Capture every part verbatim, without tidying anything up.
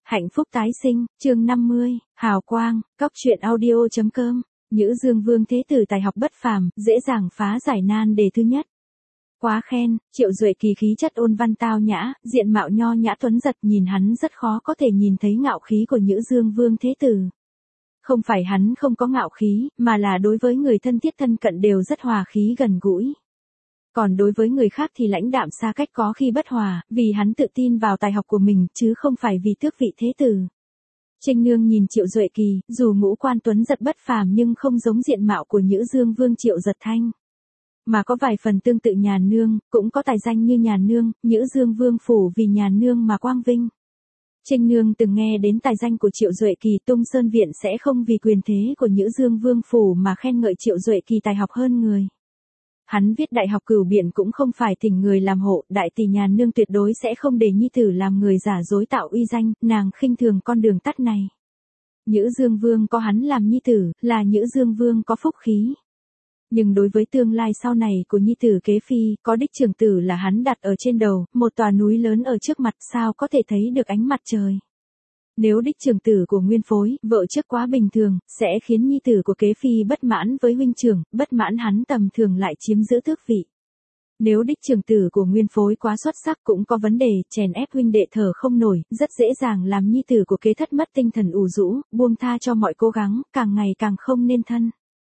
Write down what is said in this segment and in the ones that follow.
Hạnh phúc tái sinh, chương năm mươi, hào quang, cóc truyện audio chấm com, Nhữ Dương Vương Thế Tử tài học bất phàm, dễ dàng phá giải nan đề thứ nhất. Quá khen, Triệu Duệ Kỳ khí chất ôn văn tao nhã, diện mạo nho nhã tuấn giật, nhìn hắn rất khó có thể nhìn thấy ngạo khí của Nhữ Dương Vương Thế Tử. Không phải hắn không có ngạo khí, mà là đối với người thân thiết thân cận đều rất hòa khí gần gũi. Còn đối với người khác thì lãnh đạm xa cách có khi bất hòa, vì hắn tự tin vào tài học của mình, chứ không phải vì tước vị thế tử. Trinh Nương nhìn Triệu Duệ Kỳ, dù ngũ quan tuấn giật bất phàm nhưng không giống diện mạo của Nhữ Dương Vương Triệu Giật Thanh. Mà có vài phần tương tự nhà nương, cũng có tài danh như nhà nương, Nhữ Dương Vương phủ vì nhà nương mà quang vinh. Trinh Nương từng nghe đến tài danh của Triệu Duệ Kỳ, Tung Sơn Viện sẽ không vì quyền thế của Nhữ Dương Vương phủ mà khen ngợi Triệu Duệ Kỳ tài học hơn người. Hắn viết đại học Cửu Biện cũng không phải thỉnh người làm hộ, đại tỷ nhà nương tuyệt đối sẽ không để nhi tử làm người giả dối tạo uy danh, nàng khinh thường con đường tắt này. Nhữ Dương Vương có hắn làm nhi tử, là Nhữ Dương Vương có phúc khí. Nhưng đối với tương lai sau này của nhi tử kế phi, có đích trưởng tử là hắn đặt ở trên đầu, một tòa núi lớn ở trước mặt, sao có thể thấy được ánh mặt trời. Nếu đích trưởng tử của nguyên phối, vợ trước quá bình thường, sẽ khiến nhi tử của kế phi bất mãn với huynh trưởng, bất mãn hắn tầm thường lại chiếm giữ tước vị. Nếu đích trưởng tử của nguyên phối quá xuất sắc cũng có vấn đề, chèn ép huynh đệ thở không nổi, rất dễ dàng làm nhi tử của kế thất mất tinh thần ủ rũ, buông tha cho mọi cố gắng, càng ngày càng không nên thân.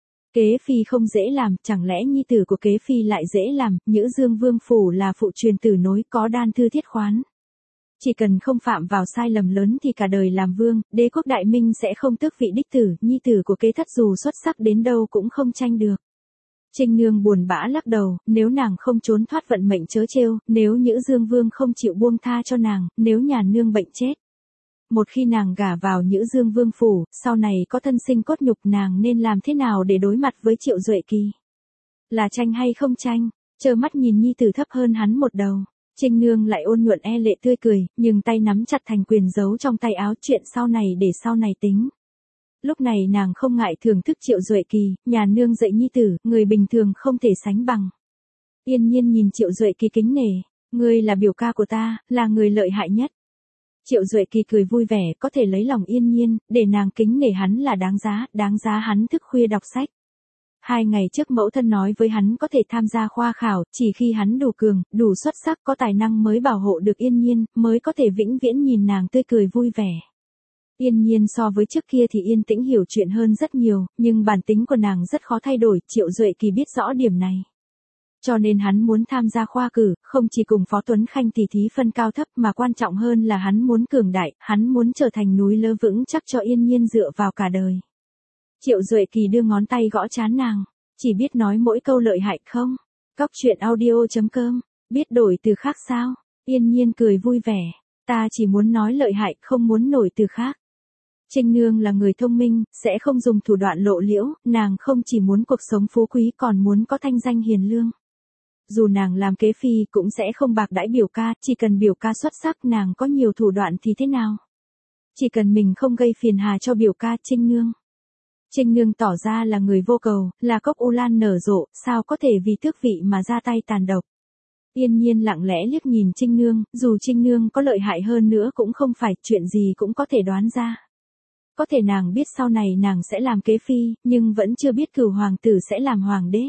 Kế phi không dễ làm, chẳng lẽ nhi tử của kế phi lại dễ làm, Nhữ Dương Vương phủ là phụ truyền tử nối có đan thư thiết khoán. Chỉ cần không phạm vào sai lầm lớn thì cả đời làm vương, đế quốc đại minh sẽ không tước vị đích tử, nhi tử của kế thất dù xuất sắc đến đâu cũng không tranh được. Trinh Nương buồn bã lắc đầu, nếu nàng không trốn thoát vận mệnh trớ trêu, nếu Nhữ Dương Vương không chịu buông tha cho nàng, nếu nhà nương bệnh chết. Một khi nàng gả vào Nhữ Dương Vương phủ, sau này có thân sinh cốt nhục, nàng nên làm thế nào để đối mặt với Triệu Duệ Kỳ? Là tranh hay không tranh? Trơ mắt nhìn nhi tử thấp hơn hắn một đầu. Trinh Nương lại ôn nhuận e lệ tươi cười, nhưng tay nắm chặt thành quyền giấu trong tay áo, chuyện sau này để sau này tính. Lúc này nàng không ngại thưởng thức Triệu Duệ Kỳ, nhà nương dạy nhi tử, người bình thường không thể sánh bằng. Yên Nhiên nhìn Triệu Duệ Kỳ kính nể, ngươi là biểu ca của ta, là người lợi hại nhất. Triệu Duệ Kỳ cười vui vẻ, có thể lấy lòng Yên Nhiên, để nàng kính nể hắn là đáng giá, đáng giá hắn thức khuya đọc sách. Hai ngày trước mẫu thân nói với hắn có thể tham gia khoa khảo, chỉ khi hắn đủ cường, đủ xuất sắc, có tài năng mới bảo hộ được Yên Nhiên, mới có thể vĩnh viễn nhìn nàng tươi cười vui vẻ. Yên Nhiên so với trước kia thì yên tĩnh hiểu chuyện hơn rất nhiều, nhưng bản tính của nàng rất khó thay đổi, Triệu Duệ Kỳ biết rõ điểm này. Cho nên hắn muốn tham gia khoa cử, không chỉ cùng Phó Tuấn Khanh tỉ thí phân cao thấp mà quan trọng hơn là hắn muốn cường đại, hắn muốn trở thành núi lớn vững chắc cho Yên Nhiên dựa vào cả đời. Triệu Duệ Kỳ đưa ngón tay gõ trán nàng, chỉ biết nói mỗi câu lợi hại không? Cóc truyện audio chấm com, biết đổi từ khác sao? Yên Nhiên cười vui vẻ, ta chỉ muốn nói lợi hại, không muốn nổi từ khác. Trinh Nương là người thông minh, sẽ không dùng thủ đoạn lộ liễu, nàng không chỉ muốn cuộc sống phú quý còn muốn có thanh danh hiền lương. Dù nàng làm kế phi cũng sẽ không bạc đãi biểu ca, chỉ cần biểu ca xuất sắc, nàng có nhiều thủ đoạn thì thế nào? Chỉ cần mình không gây phiền hà cho biểu ca. Trinh Nương. Trinh Nương tỏ ra là người vô cầu, là cốc u lan nở rộ, sao có thể vì tước vị mà ra tay tàn độc. Yên Nhiên lặng lẽ liếc nhìn Trinh Nương, dù Trinh Nương có lợi hại hơn nữa cũng không phải chuyện gì cũng có thể đoán ra. Có thể nàng biết sau này nàng sẽ làm kế phi, nhưng vẫn chưa biết Cửu hoàng tử sẽ làm hoàng đế.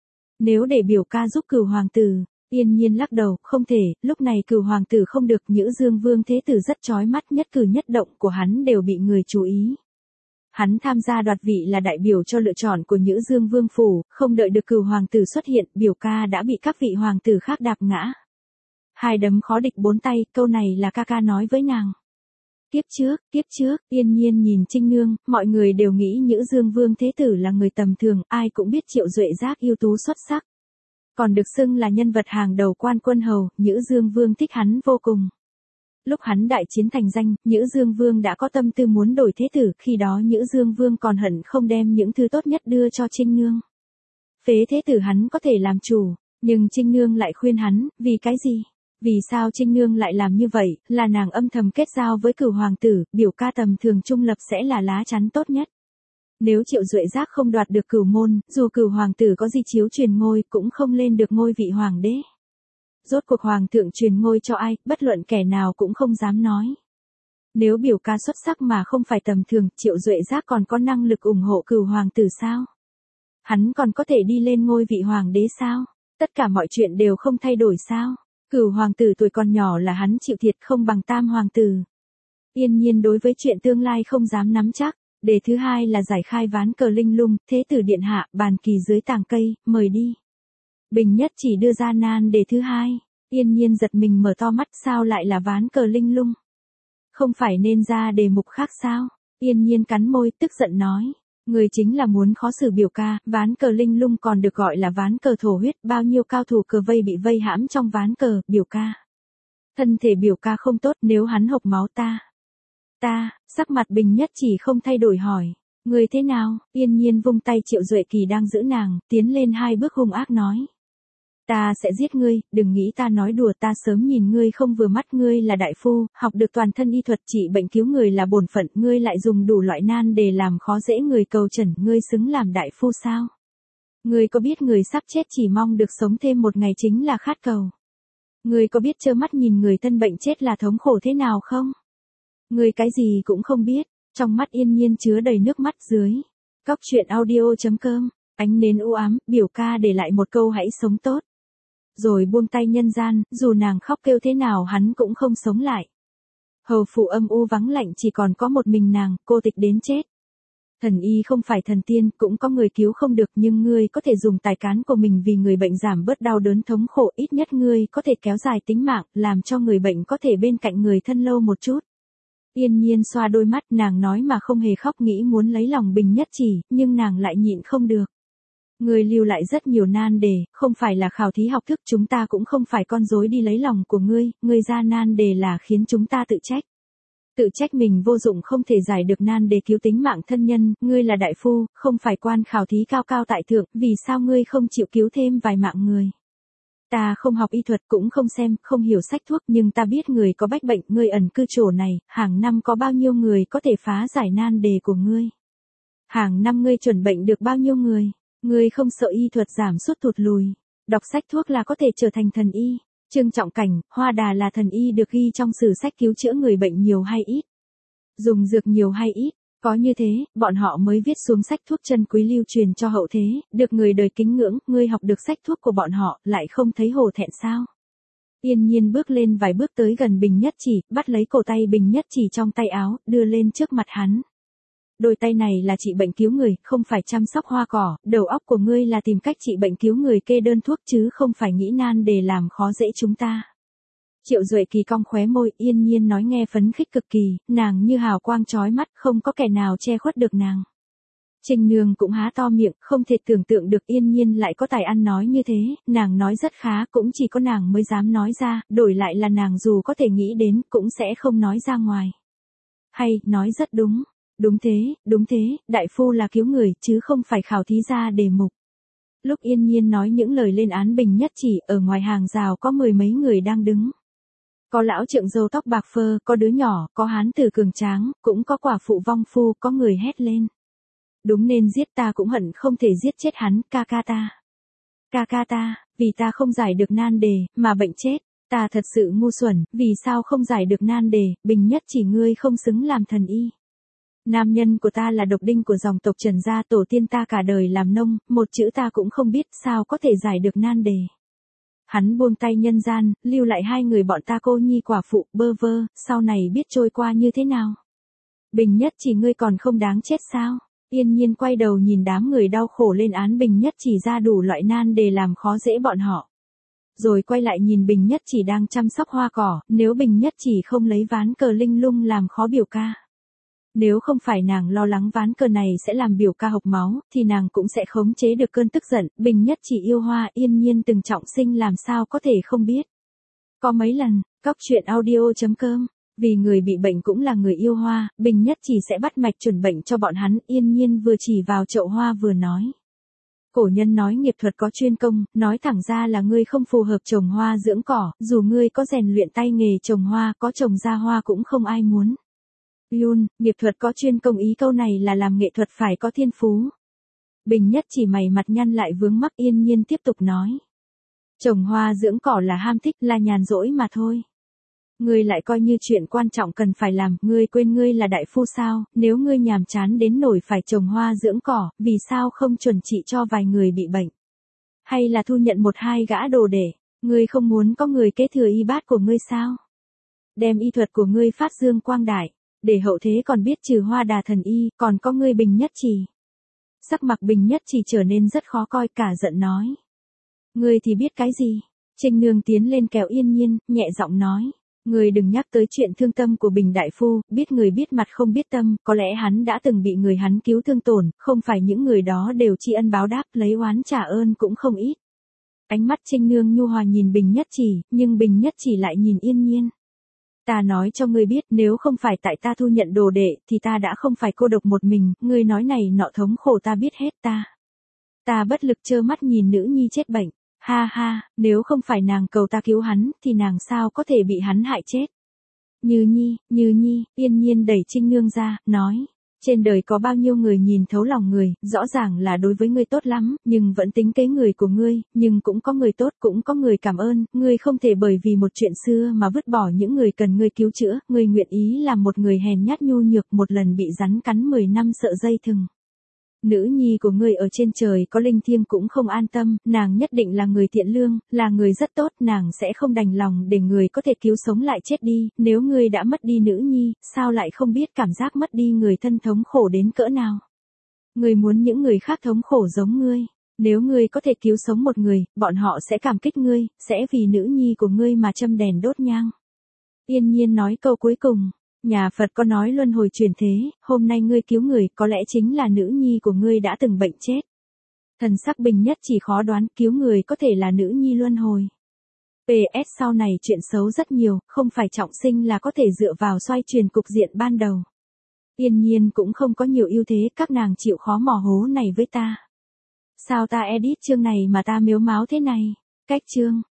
Nếu để biểu ca giúp Cửu hoàng tử, Yên Nhiên lắc đầu, không thể, lúc này Cửu hoàng tử không được, Nhữ Dương Vương Thế Tử rất chói mắt, nhất cử nhất động của hắn đều bị người chú ý. Hắn tham gia đoạt vị là đại biểu cho lựa chọn của Nhữ Dương Vương phủ, không đợi được Cửu hoàng tử xuất hiện, biểu ca đã bị các vị hoàng tử khác đạp ngã. Hai đấm khó địch bốn tay, câu này là ca ca nói với nàng. Kiếp trước, kiếp trước, Yên Nhiên nhìn Trinh Nương, mọi người đều nghĩ Nhữ Dương Vương Thế Tử là người tầm thường, ai cũng biết Triệu Duệ Giác ưu tú xuất sắc. Còn được xưng là nhân vật hàng đầu quan quân hầu, Nhữ Dương Vương thích hắn vô cùng. Lúc hắn đại chiến thành danh, Nhữ Dương Vương đã có tâm tư muốn đổi thế tử, khi đó Nhữ Dương Vương còn hận không đem những thứ tốt nhất đưa cho Trinh Nương. Phế thế tử hắn có thể làm chủ, nhưng Trinh Nương lại khuyên hắn, vì cái gì? Vì sao Trinh Nương lại làm như vậy, là nàng âm thầm kết giao với Cửu hoàng tử, biểu ca tầm thường trung lập sẽ là lá chắn tốt nhất. Nếu Triệu Duệ Giác không đoạt được Cửu môn, dù Cửu hoàng tử có di chiếu truyền ngôi cũng không lên được ngôi vị hoàng đế. Rốt cuộc hoàng thượng truyền ngôi cho ai, bất luận kẻ nào cũng không dám nói. Nếu biểu ca xuất sắc mà không phải tầm thường, Triệu Duệ Giác còn có năng lực ủng hộ Cửu hoàng tử sao? Hắn còn có thể đi lên ngôi vị hoàng đế sao? Tất cả mọi chuyện đều không thay đổi sao? Cửu hoàng tử tuổi còn nhỏ là hắn chịu thiệt không bằng Tam hoàng tử. Yên Nhiên đối với chuyện tương lai không dám nắm chắc. Đề thứ hai là giải khai ván cờ linh lung, thế tử điện hạ, bàn kỳ dưới tàng cây, mời đi. Bình Nhất Chỉ đưa ra nan đề thứ hai. Yên Nhiên giật mình mở to mắt, sao lại là ván cờ linh lung? Không phải nên ra đề mục khác sao? Yên Nhiên cắn môi, tức giận nói. Người chính là muốn khó xử biểu ca, ván cờ linh lung còn được gọi là ván cờ thổ huyết, bao nhiêu cao thủ cờ vây bị vây hãm trong ván cờ, biểu ca. Thân thể biểu ca không tốt, nếu hắn hộc máu ta. Ta, sắc mặt Bình Nhất Chỉ không thay đổi hỏi. Người thế nào? Yên Nhiên vung tay Triệu Duệ Kỳ đang giữ nàng, tiến lên hai bước hung ác nói. Ta sẽ giết ngươi, đừng nghĩ ta nói đùa, ta sớm nhìn ngươi không vừa mắt, ngươi là đại phu, học được toàn thân y thuật trị bệnh cứu người là bổn phận, ngươi lại dùng đủ loại nan để làm khó dễ người cầu trần, ngươi xứng làm đại phu sao? Ngươi có biết người sắp chết chỉ mong được sống thêm một ngày chính là khát cầu? Ngươi có biết trơ mắt nhìn người thân bệnh chết là thống khổ thế nào không? Ngươi cái gì cũng không biết, trong mắt Yên Nhiên chứa đầy nước mắt dưới. Cóc truyện audio chấm com, ánh nến u ám, biểu ca để lại một câu hãy sống tốt. Rồi buông tay nhân gian, dù nàng khóc kêu thế nào hắn cũng không sống lại. Hầu phủ âm u vắng lạnh chỉ còn có một mình nàng, cô tịch đến chết. Thần y không phải thần tiên, cũng có người cứu không được, nhưng ngươi có thể dùng tài cán của mình vì người bệnh giảm bớt đau đớn thống khổ, ít nhất ngươi có thể kéo dài tính mạng, làm cho người bệnh có thể bên cạnh người thân lâu một chút. Yên Nhiên xoa đôi mắt, nàng nói mà không hề khóc, nghĩ muốn lấy lòng Bình Nhất Chỉ, nhưng nàng lại nhịn không được. Ngươi lưu lại rất nhiều nan đề, không phải là khảo thí học thức, chúng ta cũng không phải con rối đi lấy lòng của ngươi, ngươi ra nan đề là khiến chúng ta tự trách. Tự trách mình vô dụng không thể giải được nan đề cứu tính mạng thân nhân, ngươi là đại phu, không phải quan khảo thí cao cao tại thượng, vì sao ngươi không chịu cứu thêm vài mạng người? Ta không học y thuật cũng không xem, không hiểu sách thuốc, nhưng ta biết người có bách bệnh, ngươi ẩn cư chỗ này, hàng năm có bao nhiêu người có thể phá giải nan đề của ngươi? Hàng năm ngươi chuẩn bệnh được bao nhiêu người? Ngươi không sợ y thuật giảm sút tụt lùi. Đọc sách thuốc là có thể trở thành thần y. Trương Trọng Cảnh, Hoa Đà là thần y được ghi trong sử sách cứu chữa người bệnh nhiều hay ít? Dùng dược nhiều hay ít? Có như thế, bọn họ mới viết xuống sách thuốc chân quý lưu truyền cho hậu thế, được người đời kính ngưỡng, ngươi học được sách thuốc của bọn họ, lại không thấy hổ thẹn sao? Yên Nhiên bước lên vài bước tới gần Bình Nhất Chỉ, bắt lấy cổ tay Bình Nhất Chỉ trong tay áo, đưa lên trước mặt hắn. Đôi tay này là trị bệnh cứu người, không phải chăm sóc hoa cỏ, đầu óc của ngươi là tìm cách trị bệnh cứu người kê đơn thuốc chứ không phải nghĩ nan để làm khó dễ chúng ta. Triệu Duệ Kỳ cong khóe môi, Yên Nhiên nói nghe phấn khích cực kỳ, nàng như hào quang chói mắt, không có kẻ nào che khuất được nàng. Trình Nương cũng há to miệng, không thể tưởng tượng được Yên Nhiên lại có tài ăn nói như thế, nàng nói rất khá, cũng chỉ có nàng mới dám nói ra, đổi lại là nàng dù có thể nghĩ đến, cũng sẽ không nói ra ngoài. Hay, nói rất đúng. Đúng thế, đúng thế, đại phu là cứu người, chứ không phải khảo thí ra đề mục. Lúc Yên Nhiên nói những lời lên án Bình Nhất Chỉ, ở ngoài hàng rào có mười mấy người đang đứng. Có lão trượng râu tóc bạc phơ, có đứa nhỏ, có hán tử cường tráng, cũng có quả phụ vong phu, có người hét lên. Đúng nên giết ta cũng hận không thể giết chết hắn, ca ca ta. Ca ca ta, vì ta không giải được nan đề, mà bệnh chết. Ta thật sự ngu xuẩn, vì sao không giải được nan đề, Bình Nhất Chỉ ngươi không xứng làm thần y. Nam nhân của ta là độc đinh của dòng tộc Trần gia, tổ tiên ta cả đời làm nông, một chữ ta cũng không biết, sao có thể giải được nan đề. Hắn buông tay nhân gian, lưu lại hai người bọn ta cô nhi quả phụ, bơ vơ, sau này biết trôi qua như thế nào. Bình Nhất Chỉ ngươi còn không đáng chết sao? Yên Nhiên quay đầu nhìn đám người đau khổ lên án Bình Nhất Chỉ ra đủ loại nan đề làm khó dễ bọn họ. Rồi quay lại nhìn Bình Nhất Chỉ đang chăm sóc hoa cỏ, nếu Bình Nhất Chỉ không lấy ván cờ linh lung làm khó biểu ca. Nếu không phải nàng lo lắng ván cờ này sẽ làm biểu ca hộc máu, thì nàng cũng sẽ khống chế được cơn tức giận. Bình Nhất Chỉ yêu hoa, Yên Nhiên từng trọng sinh làm sao có thể không biết. Có mấy lần, cóc truyện audio chấm com, vì người bị bệnh cũng là người yêu hoa, Bình Nhất Chỉ sẽ bắt mạch chuẩn bệnh cho bọn hắn. Yên Nhiên vừa chỉ vào chậu hoa vừa nói. Cổ nhân nói nghiệp thuật có chuyên công, nói thẳng ra là ngươi không phù hợp trồng hoa dưỡng cỏ, dù ngươi có rèn luyện tay nghề trồng hoa, có trồng ra hoa cũng không ai muốn. Yun, nghiệp thuật có chuyên công, ý câu này là làm nghệ thuật phải có thiên phú. Bình Nhất Chỉ mày mặt nhăn lại vướng mắc. Yên Nhiên tiếp tục nói. Trồng hoa dưỡng cỏ là ham thích, là nhàn rỗi mà thôi. Ngươi lại coi như chuyện quan trọng cần phải làm, ngươi quên ngươi là đại phu sao, nếu ngươi nhàm chán đến nổi phải trồng hoa dưỡng cỏ, vì sao không chuẩn trị cho vài người bị bệnh? Hay là thu nhận một hai gã đồ để, ngươi không muốn có người kế thừa y bát của ngươi sao? Đem y thuật của ngươi phát dương quang đại, để hậu thế còn biết trừ hoa đà thần y, còn có ngươi Bình Nhất Trì. Sắc mặt Bình Nhất Trì trở nên rất khó coi, cả giận nói. Ngươi thì biết cái gì? Trinh Nương tiến lên kéo Yên Nhiên, nhẹ giọng nói. Người đừng nhắc tới chuyện thương tâm của Bình đại phu, biết người biết mặt không biết tâm, có lẽ hắn đã từng bị người hắn cứu thương tổn, không phải những người đó đều tri ân báo đáp, lấy oán trả ơn cũng không ít. Ánh mắt Trinh Nương nhu hòa nhìn Bình Nhất Trì, nhưng Bình Nhất Trì lại nhìn Yên Nhiên. Ta nói cho ngươi biết, nếu không phải tại ta thu nhận đồ đệ, thì ta đã không phải cô độc một mình, ngươi nói này nọ thống khổ ta biết hết ta. Ta bất lực trơ mắt nhìn nữ nhi chết bệnh. Ha ha, nếu không phải nàng cầu ta cứu hắn, thì nàng sao có thể bị hắn hại chết. Như Nhi, Như Nhi, Yên Nhiên đẩy Trinh Nương ra, nói. Trên đời có bao nhiêu người nhìn thấu lòng người, rõ ràng là đối với ngươi tốt lắm, nhưng vẫn tính kế người của ngươi, nhưng cũng có người tốt, cũng có người cảm ơn, ngươi không thể bởi vì một chuyện xưa mà vứt bỏ những người cần ngươi cứu chữa, ngươi nguyện ý làm một người hèn nhát nhu nhược một lần bị rắn cắn mười năm sợ dây thừng. Nữ nhi của ngươi ở trên trời có linh thiêng cũng không an tâm, nàng nhất định là người thiện lương, là người rất tốt, nàng sẽ không đành lòng để người có thể cứu sống lại chết đi, nếu ngươi đã mất đi nữ nhi, sao lại không biết cảm giác mất đi người thân thống khổ đến cỡ nào. Ngươi muốn những người khác thống khổ giống ngươi, nếu ngươi có thể cứu sống một người, bọn họ sẽ cảm kích ngươi, sẽ vì nữ nhi của ngươi mà châm đèn đốt nhang. Yên Nhiên nói câu cuối cùng. Nhà Phật có nói luân hồi chuyển thế, hôm nay ngươi cứu người, có lẽ chính là nữ nhi của ngươi đã từng bệnh chết. Thần sắc Bình Nhất chỉ khó đoán, cứu người có thể là nữ nhi luân hồi. pê ét sau này chuyện xấu rất nhiều, không phải trọng sinh là có thể dựa vào xoay chuyển cục diện ban đầu. Yên Nhiên cũng không có nhiều ưu thế, các nàng chịu khó mò hố này với ta. Sao ta edit chương này mà ta miếu máu thế này? Cách chương.